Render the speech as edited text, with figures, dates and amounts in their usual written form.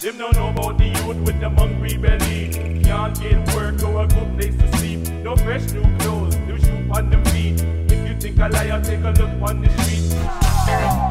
Them don't know about the youth with the hungry belly. Can't get work or a good place to sleep. No fresh new clothes, new shoe on them feet. If you think a liar, take a look on the street.